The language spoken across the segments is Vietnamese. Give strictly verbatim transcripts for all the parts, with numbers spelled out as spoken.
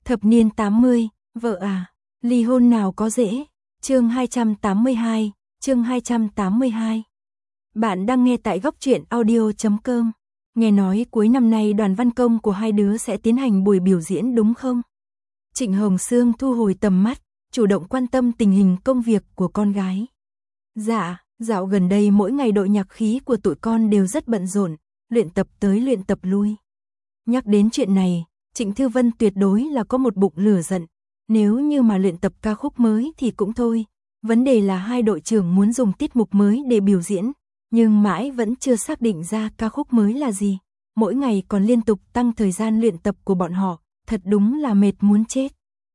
Thập niên tám mươi, vợ à, ly hôn nào có dễ. Chương hai trăm tám mươi hai, chương hai trăm tám mươi hai. Bạn đang nghe tại góc truyện audio chấm com. Nghe nói cuối năm nay đoàn văn công của hai đứa sẽ tiến hành buổi biểu diễn đúng không? Trịnh Hồng Sương thu hồi tầm mắt, chủ động quan tâm tình hình công việc của con gái. Dạ, dạo gần đây mỗi ngày đội nhạc khí của tụi con đều rất bận rộn, luyện tập tới luyện tập lui. Nhắc đến chuyện này, Trịnh Thư Vân tuyệt đối là có một bụng lửa giận. Nếu như mà luyện tập ca khúc mới thì cũng thôi. Vấn đề là hai đội trưởng muốn dùng tiết mục mới để biểu diễn, nhưng mãi vẫn chưa xác định ra ca khúc mới là gì. Mỗi ngày còn liên tục tăng thời gian luyện tập của bọn họ, thật đúng là mệt muốn chết.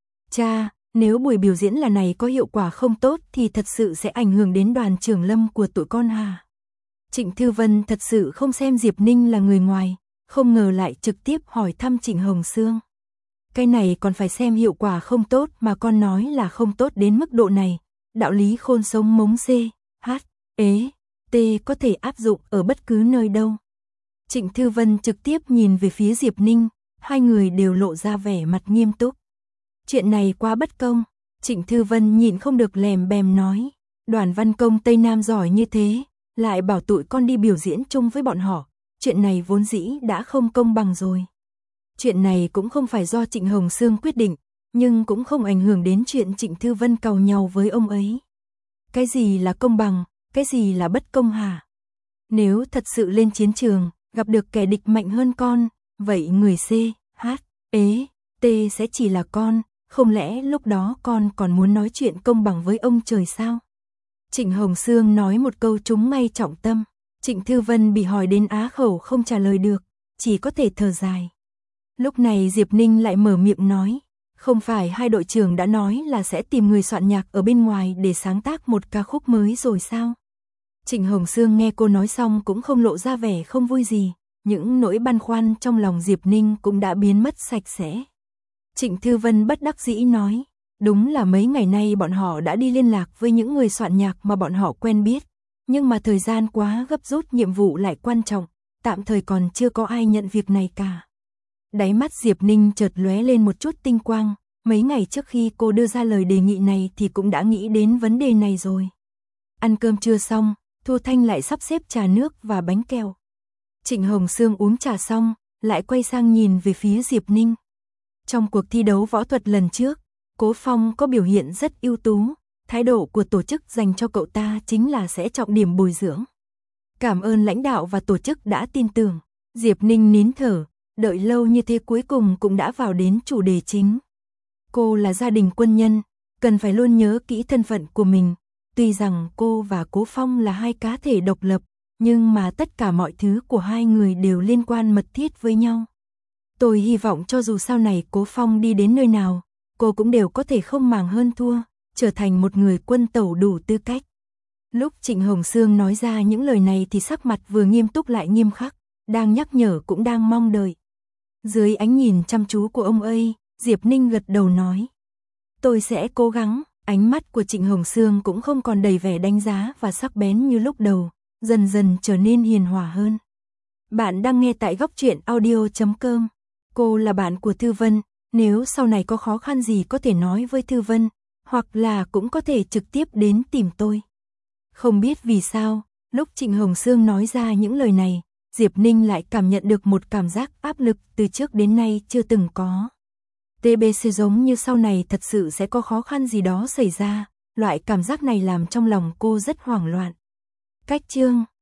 Cha, nếu buổi biểu diễn lần này có hiệu quả không tốt thì thật sự sẽ ảnh hưởng đến đoàn trưởng lâm của tụi con hà. Trịnh Thư Vân thật sự không xem Diệp Ninh là người ngoài, không ngờ lại trực tiếp hỏi thăm Trịnh Hồng Sương. Cái này còn phải xem hiệu quả không tốt mà con nói là không tốt đến mức độ này. Đạo lý khôn sống mống C, H, ế, T có thể áp dụng ở bất cứ nơi đâu. Trịnh Thư Vân trực tiếp nhìn về phía Diệp Ninh, hai người đều lộ ra vẻ mặt nghiêm túc. Chuyện này quá bất công, Trịnh Thư Vân nhịn không được lèm bèm nói. Đoàn văn công Tây Nam giỏi như thế, lại bảo tụi con đi biểu diễn chung với bọn họ. Chuyện này vốn dĩ đã không công bằng rồi. Chuyện này cũng không phải do Trịnh Hồng Sương quyết định, nhưng cũng không ảnh hưởng đến chuyện Trịnh Thư Vân càu nhau với ông ấy. Cái gì là công bằng, cái gì là bất công hả? Nếu thật sự lên chiến trường, gặp được kẻ địch mạnh hơn con, vậy người C, H, ế, T sẽ chỉ là con, không lẽ lúc đó con còn muốn nói chuyện công bằng với ông trời sao? Trịnh Hồng Sương nói một câu trúng ngay trọng tâm. Trịnh Thư Vân bị hỏi đến á khẩu không trả lời được, chỉ có thể thở dài. Lúc này Diệp Ninh lại mở miệng nói, không phải hai đội trưởng đã nói là sẽ tìm người soạn nhạc ở bên ngoài để sáng tác một ca khúc mới rồi sao? Trịnh Hồng Sương nghe cô nói xong cũng không lộ ra vẻ không vui gì, những nỗi băn khoăn trong lòng Diệp Ninh cũng đã biến mất sạch sẽ. Trịnh Thư Vân bất đắc dĩ nói, đúng là mấy ngày nay bọn họ đã đi liên lạc với những người soạn nhạc mà bọn họ quen biết, nhưng mà thời gian quá gấp rút, nhiệm vụ lại quan trọng, tạm thời còn chưa có ai nhận việc này cả. Đáy mắt Diệp Ninh chợt lóe lên một chút tinh quang, mấy ngày trước khi cô đưa ra lời đề nghị này thì cũng đã nghĩ đến vấn đề này rồi. Ăn cơm trưa xong, Thu Thanh lại sắp xếp trà nước và bánh kẹo. Trịnh Hồng Sương uống trà xong, lại quay sang nhìn về phía Diệp Ninh. Trong cuộc thi đấu võ thuật lần trước, Cố Phong có biểu hiện rất ưu tú, thái độ của tổ chức dành cho cậu ta chính là sẽ trọng điểm bồi dưỡng. Cảm ơn lãnh đạo và tổ chức đã tin tưởng. Diệp Ninh nín thở, đợi lâu như thế cuối cùng cũng đã vào đến chủ đề chính. Cô là gia đình quân nhân, cần phải luôn nhớ kỹ thân phận của mình. Tuy rằng cô và Cố Phong là hai cá thể độc lập, nhưng mà tất cả mọi thứ của hai người đều liên quan mật thiết với nhau. Tôi hy vọng cho dù sau này Cố Phong đi đến nơi nào, cô cũng đều có thể không màng hơn thua, trở thành một người quân tẩu đủ tư cách. Lúc Trịnh Hồng Sương nói ra những lời này thì sắc mặt vừa nghiêm túc lại nghiêm khắc, đang nhắc nhở cũng đang mong đợi. Dưới ánh nhìn chăm chú của ông ấy, Diệp Ninh gật đầu nói. Tôi sẽ cố gắng. Ánh mắt của Trịnh Hồng Sương cũng không còn đầy vẻ đánh giá và sắc bén như lúc đầu, dần dần trở nên hiền hòa hơn. Bạn đang nghe tại góc truyện audio chấm com. Cô là bạn của Thư Vân, nếu sau này có khó khăn gì có thể nói với Thư Vân, hoặc là cũng có thể trực tiếp đến tìm tôi. Không biết vì sao, lúc Trịnh Hồng Sương nói ra những lời này, Diệp Ninh lại cảm nhận được một cảm giác áp lực từ trước đến nay chưa từng có. tê bê xê giống như sau này thật sự sẽ có khó khăn gì đó xảy ra, loại cảm giác này làm trong lòng cô rất hoảng loạn. Cách chương